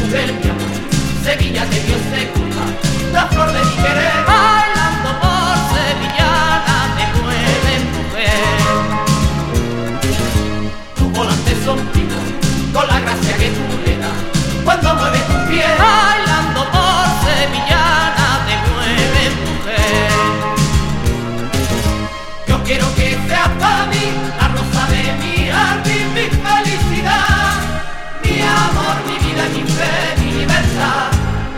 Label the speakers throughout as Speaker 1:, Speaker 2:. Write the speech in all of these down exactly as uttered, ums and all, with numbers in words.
Speaker 1: mujer, mi amor, Sevilla te dio segunda, la flor de mi querer. Bailando por sevillana te mueves, mujer. Tus volantes son primos, con la gracia que tú le das, cuando mueves tus pies. Bailando por sevillana te mueves, mujer. Yo quiero que seas para mí la rosa de mi jardín, mi felicidad, mi amor, mi vida, mi fe, mi libertad.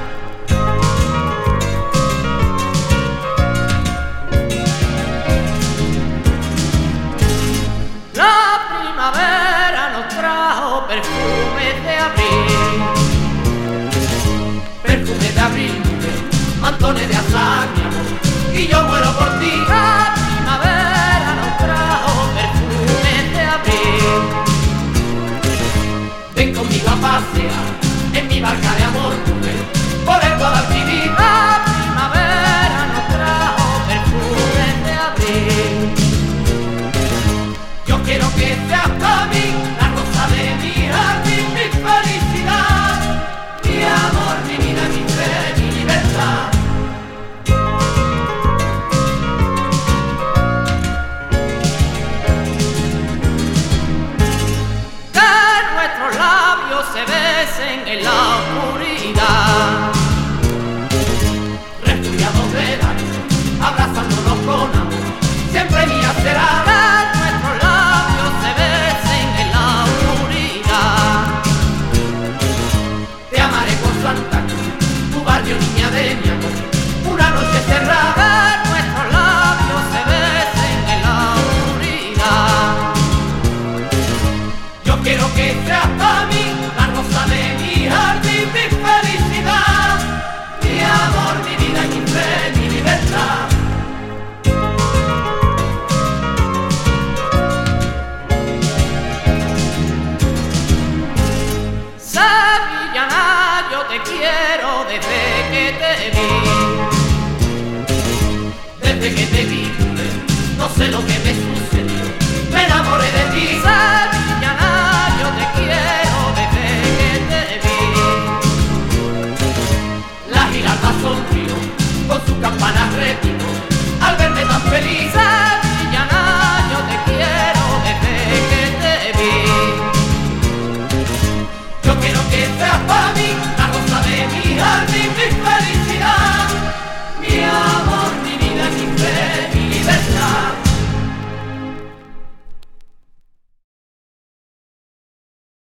Speaker 1: La primavera nos trajo perfumes de abril, perfumes de abril, mantones de azahar, mi amor, y yo muero por ti. La primavera nos trajo perfumes de abril. Ven conmigo a pasear en mi barca de amor, mujer, por el Guadalquivir. La primavera nos trajo perfumes de abril. Yo quiero que seas para mí la rosa de mi jardín, mi felicidad, mi amor, mi vida, mi fe, mi libertad. Que nuestros labios se besen en la oscuridad, refugiados de la luz, abrazándonos con amor, siempre mía será. Niña de mi amor, una noche cerrada, nuestros labios se besen en la oscuridad. Yo quiero que seas para mí la rosa de mi jardín, mi felicidad, mi amor, mi vida, mi fe, mi libertad. Sevillana, yo te quiero desde que te vi, desde que te vi, no sé lo que me sucedió, me enamoré de ti.